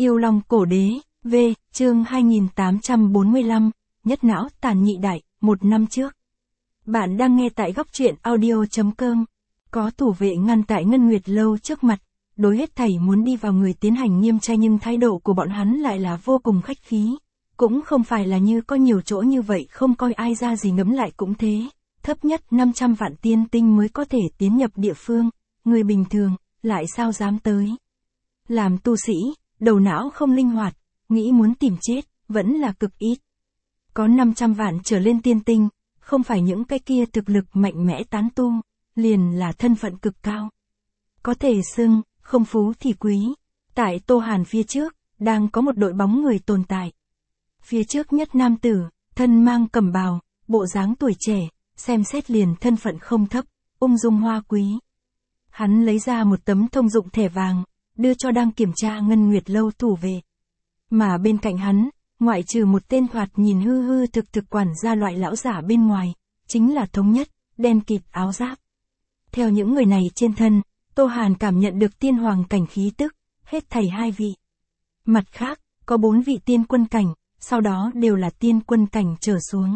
Yêu Long Cổ Đế, V, chương 2845, Nhất Não Tàn Nhị Đại, 1 năm trước. Bạn đang nghe tại góc truyện audio.com. Có thủ vệ ngăn tại Ngân Nguyệt Lâu trước mặt, đối hết thảy muốn đi vào người tiến hành nghiêm tra, nhưng thái độ của bọn hắn lại là vô cùng khách khí. Cũng không phải là như có nhiều chỗ như vậy không coi ai ra gì, ngẫm lại cũng thế. Thấp nhất 500 vạn tiên tinh mới có thể tiến nhập địa phương, người bình thường, lại sao dám tới. Làm tu sĩ, đầu não không linh hoạt, nghĩ muốn tìm chết, vẫn là cực ít. Có 500 vạn trở lên tiên tinh, không phải những cái kia thực lực mạnh mẽ tán tu, liền là thân phận cực cao. Có thể xưng, không phú thì quý. Tại Tô Hàn phía trước, đang có một đội bóng người tồn tại. Phía trước nhất nam tử, thân mang cẩm bào, bộ dáng tuổi trẻ, xem xét liền thân phận không thấp, ung dung hoa quý. Hắn lấy ra một tấm thông dụng thẻ vàng, đưa cho đang kiểm tra Ngân Nguyệt Lâu thủ vệ. Mà bên cạnh hắn, ngoại trừ một tên thoạt nhìn hư hư thực quản gia loại lão giả bên ngoài, chính là thống nhất, đen kịt áo giáp. Theo những người này trên thân, Tô Hàn cảm nhận được tiên hoàng cảnh khí tức, hết thảy 2 vị. Mặt khác, có 4 vị tiên quân cảnh, sau đó đều là tiên quân cảnh trở xuống.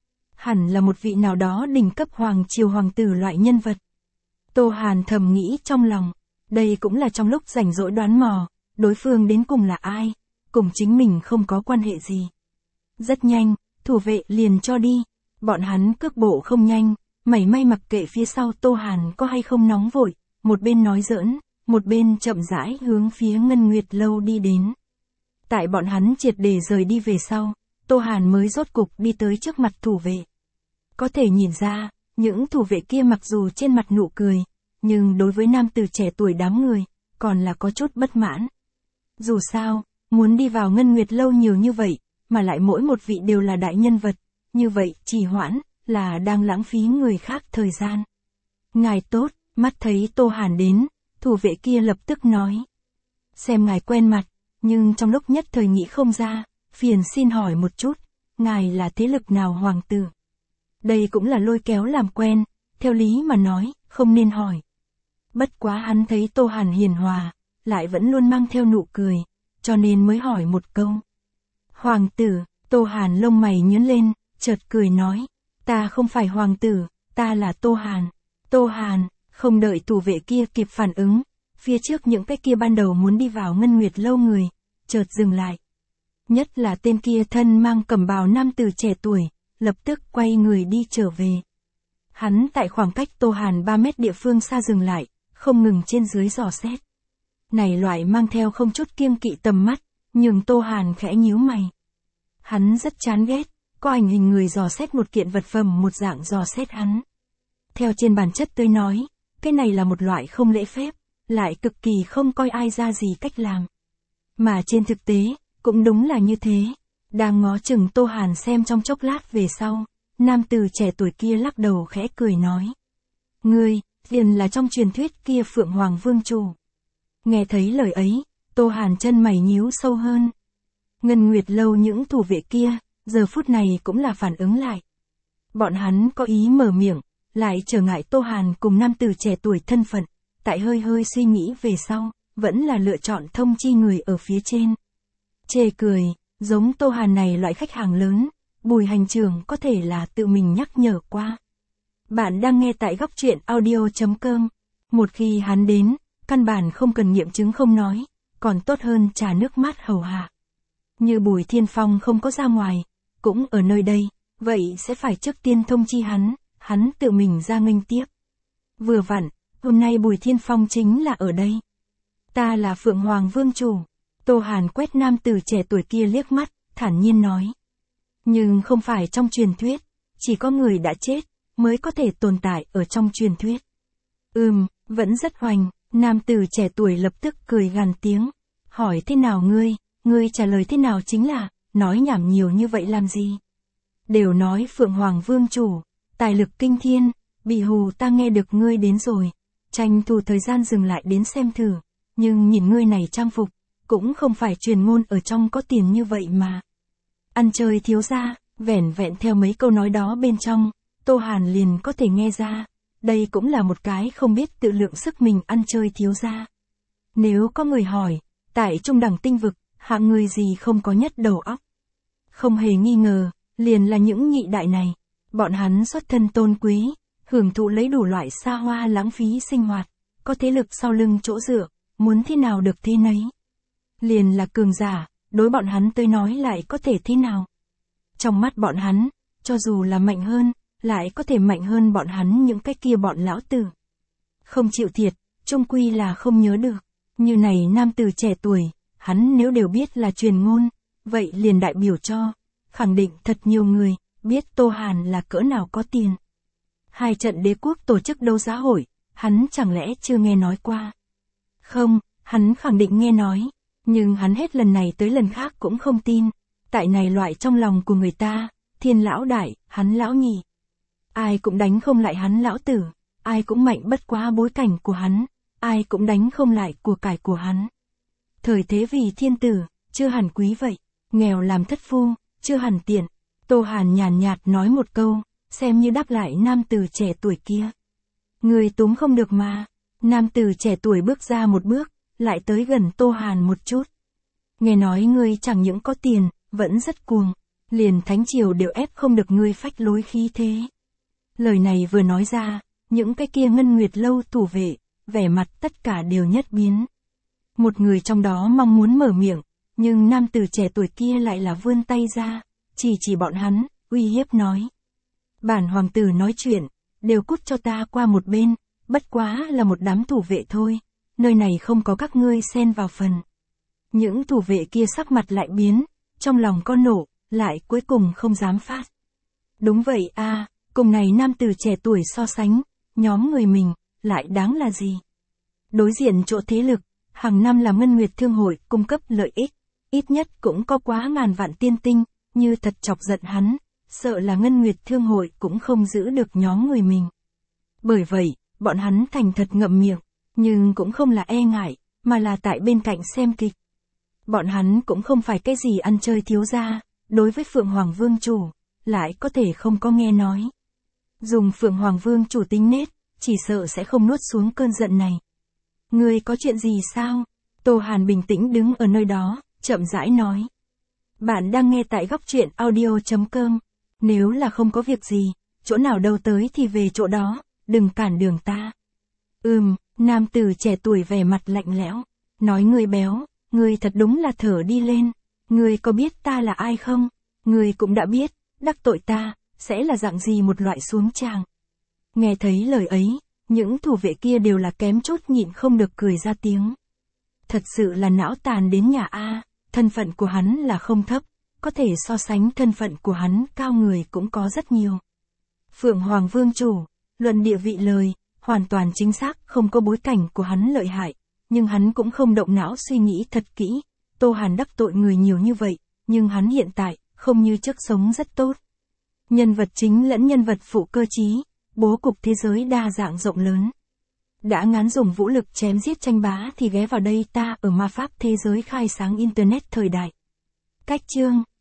Hẳn là một vị nào đó đỉnh cấp hoàng triều hoàng tử loại nhân vật. Tô Hàn thầm nghĩ trong lòng, đây cũng là trong lúc rảnh rỗi đoán mò, đối phương đến cùng là ai, cùng chính mình không có quan hệ gì. Rất nhanh, thủ vệ liền cho đi, bọn hắn cước bộ không nhanh, mảy may mặc kệ phía sau Tô Hàn có hay không nóng vội, một bên nói giỡn, một bên chậm rãi hướng phía Ngân Nguyệt Lâu đi đến. Tại bọn hắn triệt để rời đi về sau, Tô Hàn mới rốt cục đi tới trước mặt thủ vệ. Có thể nhìn ra, những thủ vệ kia mặc dù trên mặt nụ cười, nhưng đối với nam tử trẻ tuổi đám người, còn là có chút bất mãn. Dù sao, muốn đi vào Ngân Nguyệt Lâu nhiều như vậy, mà lại mỗi một vị đều là đại nhân vật, như vậy trì hoãn, là đang lãng phí người khác thời gian. Ngài tốt, mắt thấy Tô Hàn đến, thủ vệ kia lập tức nói. Xem ngài quen mặt, nhưng trong lúc nhất thời nghĩ không ra, phiền xin hỏi một chút, ngài là thế lực nào hoàng tử? Đây cũng là lôi kéo làm quen, theo lý mà nói, không nên hỏi. Bất quá hắn thấy Tô Hàn hiền hòa, lại vẫn luôn mang theo nụ cười, cho nên mới hỏi một câu. Hoàng tử, Tô Hàn lông mày nhướng lên, chợt cười nói, ta không phải hoàng tử, ta là Tô Hàn. Tô Hàn, không đợi thủ vệ kia kịp phản ứng, phía trước những cái kia ban đầu muốn đi vào Ngân Nguyệt Lâu người, chợt dừng lại. Nhất là tên kia thân mang cẩm bào nam tử trẻ tuổi, lập tức quay người đi trở về. Hắn tại khoảng cách Tô Hàn 3 mét địa phương xa dừng lại, không ngừng trên dưới dò xét. Này loại mang theo không chút kiêng kỵ tầm mắt, nhưng Tô Hàn khẽ nhíu mày. Hắn rất chán ghét, có ảnh hình người dò xét một kiện vật phẩm một dạng dò xét hắn. Theo trên bản chất tôi nói, cái này là một loại không lễ phép, lại cực kỳ không coi ai ra gì cách làm. Mà trên thực tế, cũng đúng là như thế. Đang ngó chừng Tô Hàn xem trong chốc lát về sau, nam tử trẻ tuổi kia lắc đầu khẽ cười nói. Ngươi, liền là trong truyền thuyết kia Phượng Hoàng Vương Chủ. Nghe thấy lời ấy, Tô Hàn chân mày nhíu sâu hơn. Ngân Nguyệt Lâu những thủ vệ kia, giờ phút này cũng là phản ứng lại. Bọn hắn có ý mở miệng, lại trở ngại Tô Hàn cùng nam tử trẻ tuổi thân phận, tại hơi suy nghĩ về sau, vẫn là lựa chọn thông chi người ở phía trên. Chê cười, giống Tô Hàn này loại khách hàng lớn, Bùi hành trưởng có thể là tự mình nhắc nhở qua. Bạn đang nghe tại góc truyện audio.com. Một khi hắn đến, căn bản không cần nghiệm chứng không nói, còn tốt hơn trà nước mát hầu hạ. Như Bùi Thiên Phong không có ra ngoài, cũng ở nơi đây, vậy sẽ phải trước tiên thông chi hắn tự mình ra nghênh tiếp. Vừa vặn, hôm nay Bùi Thiên Phong chính là ở đây. Ta là Phượng Hoàng Vương Chủ. Tô Hàn quét nam tử trẻ tuổi kia liếc mắt, thản nhiên nói. Nhưng không phải trong truyền thuyết, chỉ có người đã chết, mới có thể tồn tại ở trong truyền thuyết. Vẫn rất hoành, nam tử trẻ tuổi lập tức cười gằn tiếng. Hỏi thế nào ngươi trả lời thế nào chính là, nói nhảm nhiều như vậy làm gì? Đều nói Phượng Hoàng Vương Chủ, tài lực kinh thiên, bị hù ta nghe được ngươi đến rồi, tranh thủ thời gian dừng lại đến xem thử, nhưng nhìn ngươi này trang phục, cũng không phải truyền ngôn ở trong có tiền như vậy mà. Ăn chơi thiếu gia, vẻn vẹn theo mấy câu nói đó bên trong, Tô Hàn liền có thể nghe ra, đây cũng là một cái không biết tự lượng sức mình ăn chơi thiếu gia. Nếu có người hỏi, tại trung đẳng tinh vực, hạng người gì không có nhất đầu óc. Không hề nghi ngờ, liền là những nhị đại này. Bọn hắn xuất thân tôn quý, hưởng thụ lấy đủ loại xa hoa lãng phí sinh hoạt, có thế lực sau lưng chỗ dựa, muốn thế nào được thế nấy. Liền là cường giả, đối bọn hắn tới nói lại có thể thế nào. Trong mắt bọn hắn, cho dù là mạnh hơn, lại có thể mạnh hơn bọn hắn những cái kia bọn lão tử. Không chịu thiệt, chung quy là không nhớ được. Như này nam tử trẻ tuổi, hắn nếu đều biết là truyền ngôn, vậy liền đại biểu cho, khẳng định thật nhiều người, biết Tô Hàn là cỡ nào có tiền. 2 trận đế quốc tổ chức đấu giá hội, hắn chẳng lẽ chưa nghe nói qua. Không, hắn khẳng định nghe nói, nhưng hắn hết lần này tới lần khác cũng không tin. Tại này loại trong lòng của người ta, Thiên lão đại, hắn lão nhị. Ai cũng đánh không lại hắn lão tử, ai cũng mạnh bất quá bối cảnh của hắn, ai cũng đánh không lại của cải của hắn. Thời thế vì thiên tử, chưa hẳn quý vậy, nghèo làm thất phu, chưa hẳn tiện. Tô Hàn nhàn nhạt nói một câu, xem như đáp lại nam tử trẻ tuổi kia. Người túm không được mà. Nam tử trẻ tuổi bước ra một bước, lại tới gần Tô Hàn một chút. Nghe nói ngươi chẳng những có tiền, vẫn rất cuồng, liền thánh triều đều ép không được ngươi phách lối khí thế. Lời này vừa nói ra, những cái kia Ngân Nguyệt lâu thủ vệ, vẻ mặt tất cả đều nhất biến. Một người trong đó mong muốn mở miệng, nhưng nam tử trẻ tuổi kia lại là vươn tay ra, chỉ bọn hắn, uy hiếp nói. Bản hoàng tử nói chuyện, đều cút cho ta qua một bên, bất quá là một đám thủ vệ thôi, nơi này không có các ngươi xen vào phần. Những thủ vệ kia sắc mặt lại biến, trong lòng có nổ, lại cuối cùng không dám phát. Đúng vậy a, cùng này nam tử trẻ tuổi so sánh, nhóm người mình, lại đáng là gì? Đối diện chỗ thế lực, hàng năm là Ngân Nguyệt Thương hội cung cấp lợi ích, ít nhất cũng có quá ngàn vạn tiên tinh, như thật chọc giận hắn, sợ là Ngân Nguyệt Thương hội cũng không giữ được nhóm người mình. Bởi vậy, bọn hắn thành thật ngậm miệng, nhưng cũng không là e ngại, mà là tại bên cạnh xem kịch. Bọn hắn cũng không phải cái gì ăn chơi thiếu gia, đối với Phượng Hoàng Vương chủ, lại có thể không có nghe nói. Dùng Phượng Hoàng Vương chủ tính nết, chỉ sợ sẽ không nuốt xuống cơn giận này. Ngươi có chuyện gì sao? Tô Hàn bình tĩnh đứng ở nơi đó, chậm rãi nói. Bạn đang nghe tại góc truyện audio.com. Nếu là không có việc gì, chỗ nào đâu tới thì về chỗ đó, đừng cản đường ta. Nam tử trẻ tuổi vẻ mặt lạnh lẽo, nói ngươi béo, ngươi thật đúng là thở đi lên. Ngươi có biết ta là ai không? Ngươi cũng đã biết, đắc tội ta, sẽ là dạng gì một loại xuống tràng. Nghe thấy lời ấy, những thủ vệ kia đều là kém chút nhịn không được cười ra tiếng. Thật sự là não tàn đến nhà A, thân phận của hắn là không thấp, có thể so sánh thân phận của hắn cao người cũng có rất nhiều. Phượng Hoàng Vương chủ, luận địa vị lời, hoàn toàn chính xác không có bối cảnh của hắn lợi hại, nhưng hắn cũng không động não suy nghĩ thật kỹ. Tô Hàn đắc tội người nhiều như vậy, nhưng hắn hiện tại, không như trước sống rất tốt. Nhân vật chính lẫn nhân vật phụ cơ trí, bố cục thế giới đa dạng rộng lớn. Đã ngán dùng vũ lực chém giết tranh bá thì ghé vào đây ta ở ma pháp thế giới khai sáng Internet thời đại. Cách chương